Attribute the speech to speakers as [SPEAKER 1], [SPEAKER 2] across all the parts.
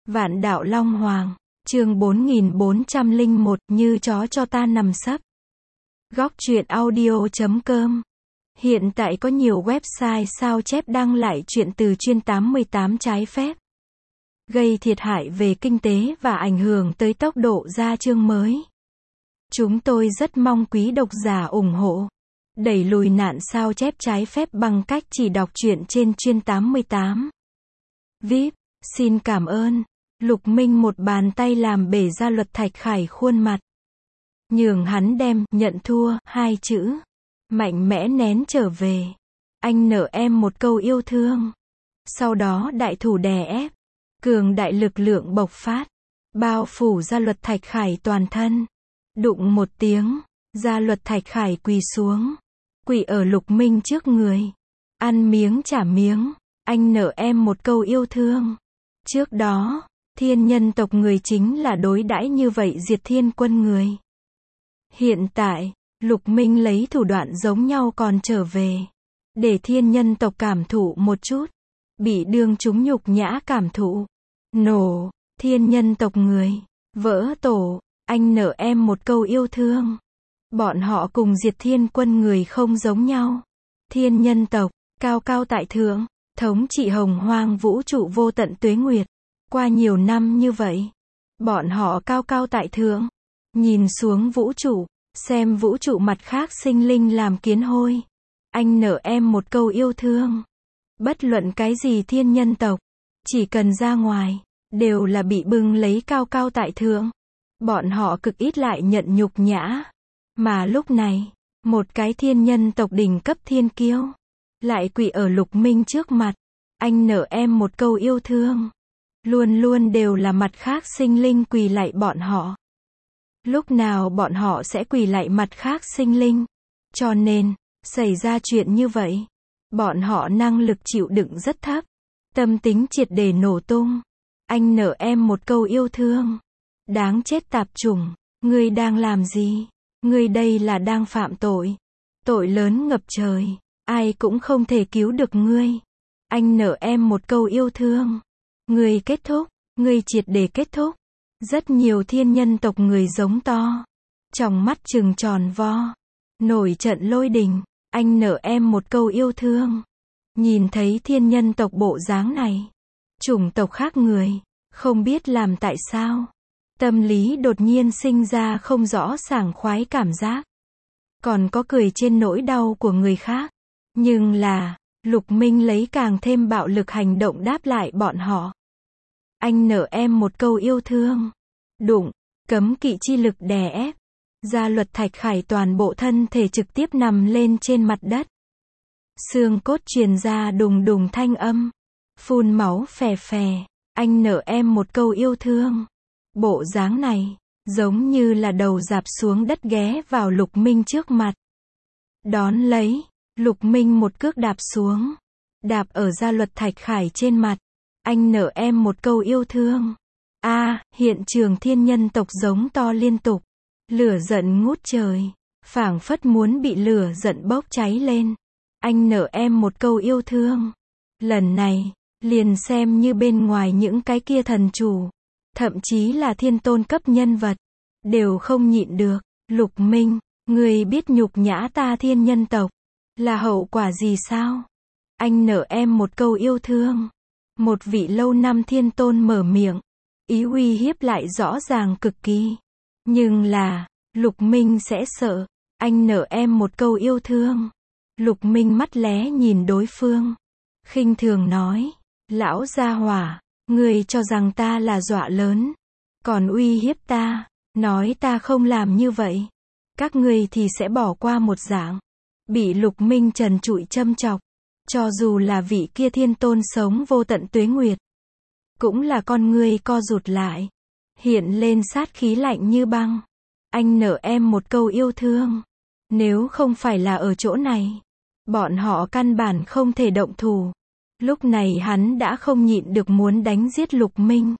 [SPEAKER 1] Vạn đạo Long Hoàng, chương 4401, như chó cho ta nằm sấp. Góc truyện audio.com. Hiện tại có nhiều website sao chép đăng lại truyện từ chuyên 88 trái phép, gây thiệt hại về kinh tế và ảnh hưởng tới tốc độ ra chương mới. Chúng tôi rất mong quý độc giả ủng hộ, đẩy lùi nạn sao chép trái phép bằng cách chỉ đọc truyện trên chuyên 88. VIP, xin cảm ơn. Lục Minh một bàn tay làm bể ra Luật Thạch Khải khuôn mặt, nhường hắn đem nhận thua hai chữ mạnh mẽ nén trở về. Anh nợ em một câu yêu thương. Sau đó đại thủ đè ép, cường đại lực lượng bộc phát, bao phủ ra Luật Thạch Khải toàn thân. Đụng một tiếng, ra Luật Thạch Khải quỳ xuống, quỳ ở Lục Minh trước người. Ăn miếng trả miếng, anh nợ em một câu yêu thương. Trước đó, thiên nhân tộc người chính là đối đãi như vậy diệt thiên quân người. Hiện tại, Lục Minh lấy thủ đoạn giống nhau còn trở về, để thiên nhân tộc cảm thụ một chút, bị đương chúng nhục nhã cảm thụ. Nổ, thiên nhân tộc người, vỡ tổ, anh nợ em một câu yêu thương. Bọn họ cùng diệt thiên quân người không giống nhau. Thiên nhân tộc, cao cao tại thượng, thống trị hồng hoang vũ trụ vô tận tuế nguyệt. Qua nhiều năm như vậy, bọn họ cao cao tại thượng, nhìn xuống vũ trụ, xem vũ trụ mặt khác sinh linh làm kiến hôi. Anh nợ em một câu yêu thương. Bất luận cái gì thiên nhân tộc, chỉ cần ra ngoài, đều là bị bưng lấy cao cao tại thượng. Bọn họ cực ít lại nhận nhục nhã. Mà lúc này, một cái thiên nhân tộc đỉnh cấp thiên kiêu, lại quỳ ở Lục Minh trước mặt. Anh nợ em một câu yêu thương. Luôn luôn đều là mặt khác sinh linh quỳ lạy bọn họ. Lúc nào bọn họ sẽ quỳ lạy mặt khác sinh linh. Cho nên, xảy ra chuyện như vậy, bọn họ năng lực chịu đựng rất thấp, tâm tính triệt để nổ tung. Anh nợ em một câu yêu thương. Đáng chết tạp chủng, ngươi đang làm gì? Ngươi đây là đang phạm tội. Tội lớn ngập trời, ai cũng không thể cứu được ngươi. Anh nợ em một câu yêu thương. Ngươi kết thúc, ngươi triệt để kết thúc. Rất nhiều thiên nhân tộc người giống to, trong mắt trừng tròn vo, nổi trận lôi đình. Anh nợ em một câu yêu thương. Nhìn thấy thiên nhân tộc bộ dáng này, chủng tộc khác người, không biết làm tại sao, tâm lý đột nhiên sinh ra không rõ sảng khoái cảm giác. Còn có cười trên nỗi đau của người khác. Nhưng là, Lục Minh lấy càng thêm bạo lực hành động đáp lại bọn họ. Anh nợ em một câu yêu thương. Đụng, cấm kỵ chi lực đè ép, ra Luật Thạch Khải toàn bộ thân thể trực tiếp nằm lên trên mặt đất. Xương cốt truyền ra đùng đùng thanh âm, phun máu phè phè. Anh nợ em một câu yêu thương. Bộ dáng này, giống như là đầu dạp xuống đất ghé vào Lục Minh trước mặt. Đón lấy, Lục Minh một cước đạp xuống, đạp ở ra Luật Thạch Khải trên mặt. Anh nợ em một câu yêu thương. Hiện trường thiên nhân tộc giống to liên tục. Lửa giận ngút trời, phảng phất muốn bị lửa giận bốc cháy lên. Anh nợ em một câu yêu thương. Lần này, liền xem như bên ngoài những cái kia thần chủ, thậm chí là thiên tôn cấp nhân vật, đều không nhịn được. Lục Minh, người biết nhục nhã ta thiên nhân tộc là hậu quả gì sao? Anh nợ em một câu yêu thương. Một vị lâu năm thiên tôn mở miệng, ý uy hiếp lại rõ ràng cực kỳ. Nhưng là, Lục Minh sẽ sợ. Anh nợ em một câu yêu thương. Lục Minh mắt lé nhìn đối phương, khinh thường nói, lão gia hỏa, người cho rằng ta là dọa lớn, còn uy hiếp ta, nói ta không làm như vậy, các ngươi thì sẽ bỏ qua một dạng. Bị Lục Minh trần trụi châm chọc, cho dù là vị kia thiên tôn sống vô tận tuế nguyệt, cũng là con ngươi co rụt lại, hiện lên sát khí lạnh như băng. Anh nợ em một câu yêu thương. Nếu không phải là ở chỗ này, bọn họ căn bản không thể động thủ. Lúc này hắn đã không nhịn được muốn đánh giết Lục Minh.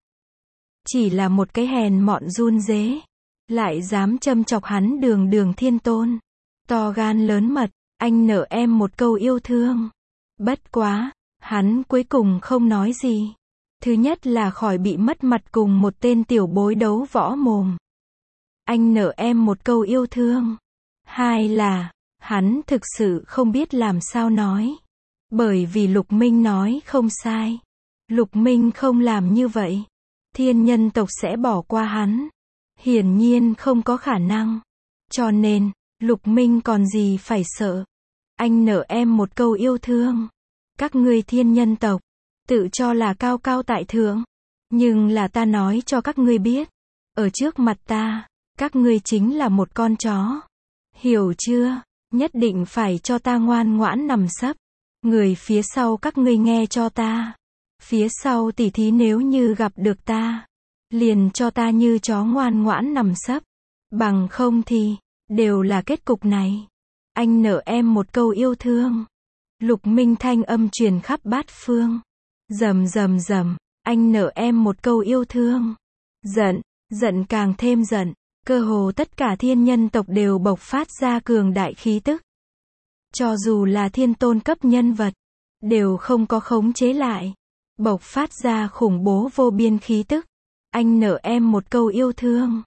[SPEAKER 1] Chỉ là một cái hèn mọn run rế, lại dám châm chọc hắn đường đường thiên tôn. To gan lớn mật, anh nợ em một câu yêu thương. Bất quá, hắn cuối cùng không nói gì. Thứ nhất là khỏi bị mất mặt cùng một tên tiểu bối đấu võ mồm. Anh nợ em một câu yêu thương. Hai là, hắn thực sự không biết làm sao nói. Bởi vì Lục Minh nói không sai. Lục Minh không làm như vậy, thiên nhân tộc sẽ bỏ qua hắn. Hiển nhiên không có khả năng. Cho nên, Lục Minh còn gì phải sợ. Anh nợ em một câu yêu thương. Các ngươi thiên nhân tộc, tự cho là cao cao tại thượng. Nhưng là ta nói cho các ngươi biết. Ở trước mặt ta, các ngươi chính là một con chó. Hiểu chưa? Nhất định phải cho ta ngoan ngoãn nằm sấp. Người phía sau các ngươi nghe cho ta. Phía sau tỉ thí nếu như gặp được ta, liền cho ta như chó ngoan ngoãn nằm sấp. Bằng không thì, đều là kết cục này. Anh nợ em một câu yêu thương. Lục Minh thanh âm truyền khắp bát phương. Rầm rầm rầm, anh nợ em một câu yêu thương. Giận, giận càng thêm giận. Cơ hồ tất cả thiên nhân tộc đều bộc phát ra cường đại khí tức. Cho dù là thiên tôn cấp nhân vật, đều không có khống chế lại. Bộc phát ra khủng bố vô biên khí tức. Anh nợ em một câu yêu thương.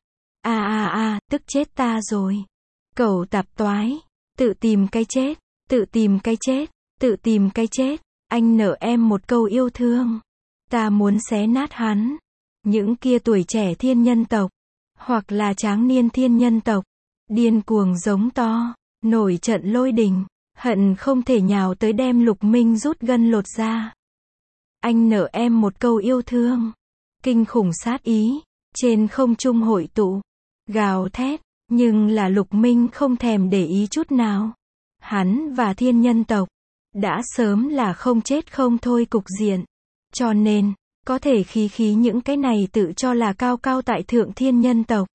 [SPEAKER 1] Tức chết ta rồi. Cẩu tạp toái. Tự tìm cái chết. Tự tìm cái chết. Tự tìm cái chết. Anh nợ em một câu yêu thương. Ta muốn xé nát hắn. Những kia tuổi trẻ thiên nhân tộc, hoặc là tráng niên thiên nhân tộc, điên cuồng giống to, nổi trận lôi đình, hận không thể nhào tới đem Lục Minh rút gân lột ra. Anh nợ em một câu yêu thương. Kinh khủng sát ý, trên không trung hội tụ, gào thét, nhưng là Lục Minh không thèm để ý chút nào. Hắn và thiên nhân tộc, đã sớm là không chết không thôi cục diện. Cho nên, có thể khí những cái này tự cho là cao cao tại thượng thiên nhân tộc.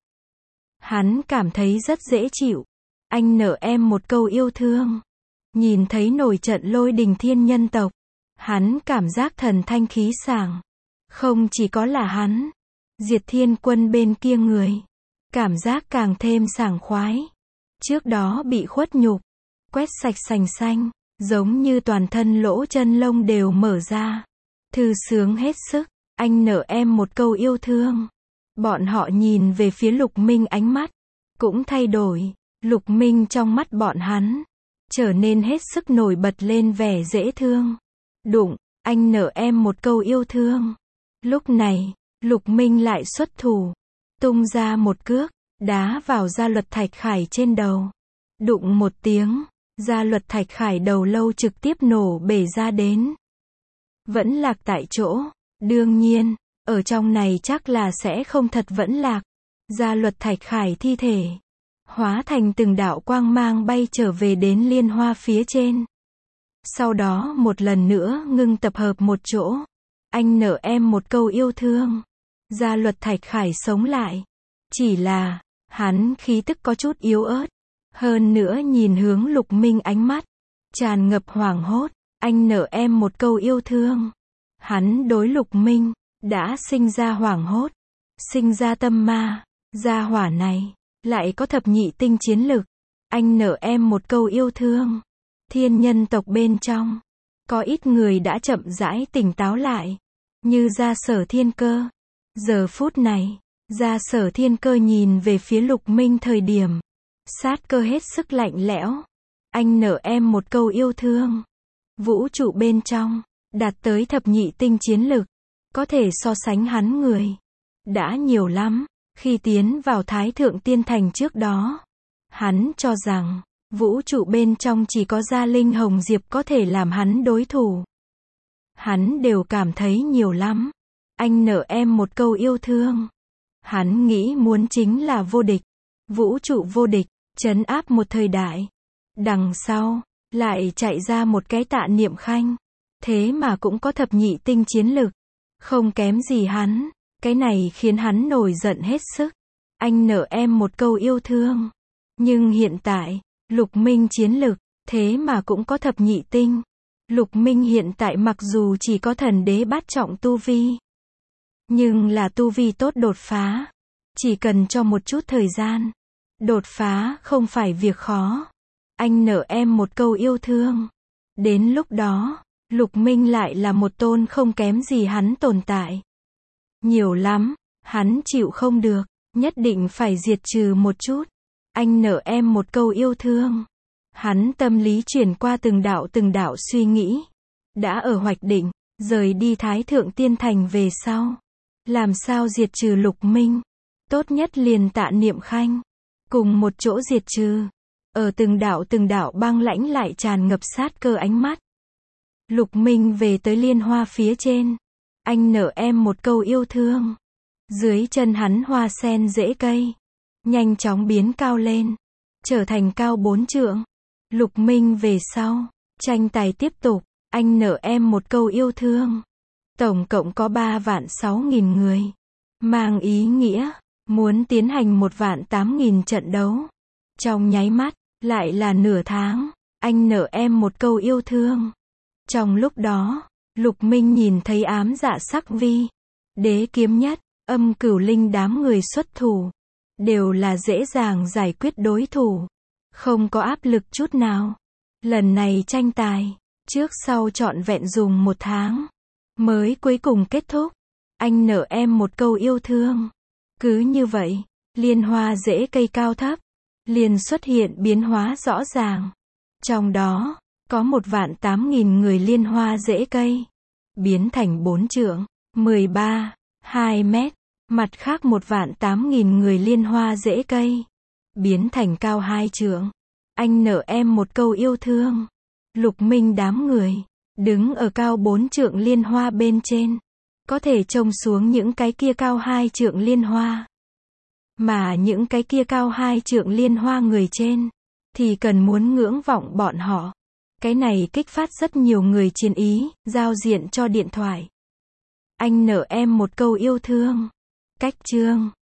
[SPEAKER 1] Hắn cảm thấy rất dễ chịu. Anh nợ em một câu yêu thương. Nhìn thấy nổi trận lôi đình thiên nhân tộc, hắn cảm giác thần thanh khí sảng. Không chỉ có là hắn, Diệt Thiên Quân bên kia người, cảm giác càng thêm sảng khoái. Trước đó bị khuất nhục, quét sạch sành xanh, giống như toàn thân lỗ chân lông đều mở ra. Thư sướng hết sức. Anh nợ em một câu yêu thương. Bọn họ nhìn về phía Lục Minh, ánh mắt cũng thay đổi. Lục Minh trong mắt bọn hắn trở nên hết sức nổi bật lên vẻ dễ thương. Đụng, anh nợ em một câu yêu thương. Lúc này, Lục Minh lại xuất thủ, tung ra một cước, đá vào Gia Luật Thạch Khải trên đầu. Đụng một tiếng, Gia Luật Thạch Khải đầu lâu trực tiếp nổ bể ra đến. Vẫn lạc tại chỗ. Đương nhiên, ở trong này chắc là sẽ không thật vẫn lạc. Gia Luật Thạch Khải thi thể hóa thành từng đạo quang mang bay trở về đến liên hoa phía trên. Sau đó một lần nữa ngưng tập hợp một chỗ. Anh nợ em một câu yêu thương. Gia Luật Thạch Khải sống lại. Chỉ là, hắn khí tức có chút yếu ớt. Hơn nữa nhìn hướng Lục Minh, ánh mắt tràn ngập hoảng hốt. Anh nợ em một câu yêu thương. Hắn đối Lục Minh đã sinh ra hoảng hốt, sinh ra tâm ma. Gia hỏa này lại có thập nhị tinh chiến lực. Anh nợ em một câu yêu thương. Thiên nhân tộc bên trong, có ít người đã chậm rãi tỉnh táo lại, như Gia Sở Thiên Cơ. Giờ phút này, Gia Sở Thiên Cơ nhìn về phía Lục Minh thời điểm, sát cơ hết sức lạnh lẽo. Anh nợ em một câu yêu thương. Vũ trụ bên trong, đạt tới thập nhị tinh chiến lực, có thể so sánh hắn người đã nhiều lắm. Khi tiến vào Thái Thượng Tiên Thành trước đó, hắn cho rằng vũ trụ bên trong chỉ có Gia Linh Hồng Diệp có thể làm hắn đối thủ. Hắn đều cảm thấy nhiều lắm. Anh nợ em một câu yêu thương. Hắn nghĩ muốn chính là vô địch, vũ trụ vô địch, trấn áp một thời đại. Đằng sau, lại chạy ra một cái Tạ Niệm Khanh. Thế mà cũng có thập nhị tinh chiến lực, không kém gì hắn. Cái này khiến hắn nổi giận hết sức. Anh nợ em một câu yêu thương. Nhưng hiện tại, Lục Minh chiến lực, thế mà cũng có thập nhị tinh. Lục Minh hiện tại mặc dù chỉ có thần đế bát trọng tu vi, nhưng là tu vi tốt đột phá. Chỉ cần cho một chút thời gian, đột phá không phải việc khó. Anh nợ em một câu yêu thương. Đến lúc đó, Lục Minh lại là một tôn không kém gì hắn tồn tại. Nhiều lắm, hắn chịu không được, nhất định phải diệt trừ một chút. Anh nợ em một câu yêu thương. Hắn tâm lý chuyển qua từng đạo suy nghĩ. Đã ở hoạch định, rời đi Thái Thượng Tiên Thành về sau. Làm sao diệt trừ Lục Minh? Tốt nhất liền Tạ Niệm Khanh. Cùng một chỗ diệt trừ. Ở từng đạo băng lãnh lại tràn ngập sát cơ ánh mắt. Lục Minh về tới liên hoa phía trên. Anh nợ em một câu yêu thương. Dưới chân hắn hoa sen rễ cây. Nhanh chóng biến cao lên. Trở thành cao 4 trượng. Lục Minh về sau. Tranh tài tiếp tục. Anh nợ em một câu yêu thương. Tổng cộng có 3.600.000 người. Mang ý nghĩa. Muốn tiến hành 1.800.000 trận đấu. Trong nháy mắt. Lại là nửa tháng. Anh nợ em một câu yêu thương. Trong lúc đó. Lục Minh nhìn thấy ám dạ sắc vi. Đế kiếm nhất. Âm cửu linh đám người xuất thủ. Đều là dễ dàng giải quyết đối thủ. Không có áp lực chút nào. Lần này tranh tài. Trước sau trọn vẹn dùng 1 tháng. Mới cuối cùng kết thúc. Anh nợ em một câu yêu thương. Cứ như vậy. Liên hoa rễ cây cao thấp. Liền xuất hiện biến hóa rõ ràng. Trong đó. Có 1.800.000 người liên hoa rễ cây. Biến thành 4 trượng. 13. 2 mét. Mặt khác 1.800.000 người liên hoa rễ cây. Biến thành cao 2 trượng. Anh nợ em một câu yêu thương. Lục Minh đám người. Đứng ở cao 4 trượng liên hoa bên trên. Có thể trông xuống những cái kia cao 2 trượng liên hoa. Mà những cái kia cao 2 trượng liên hoa người trên. Thì cần muốn ngưỡng vọng bọn họ. Cái này kích phát rất nhiều người chiến ý. Giao diện cho điện thoại. Anh nợ em một câu yêu thương. Cách chương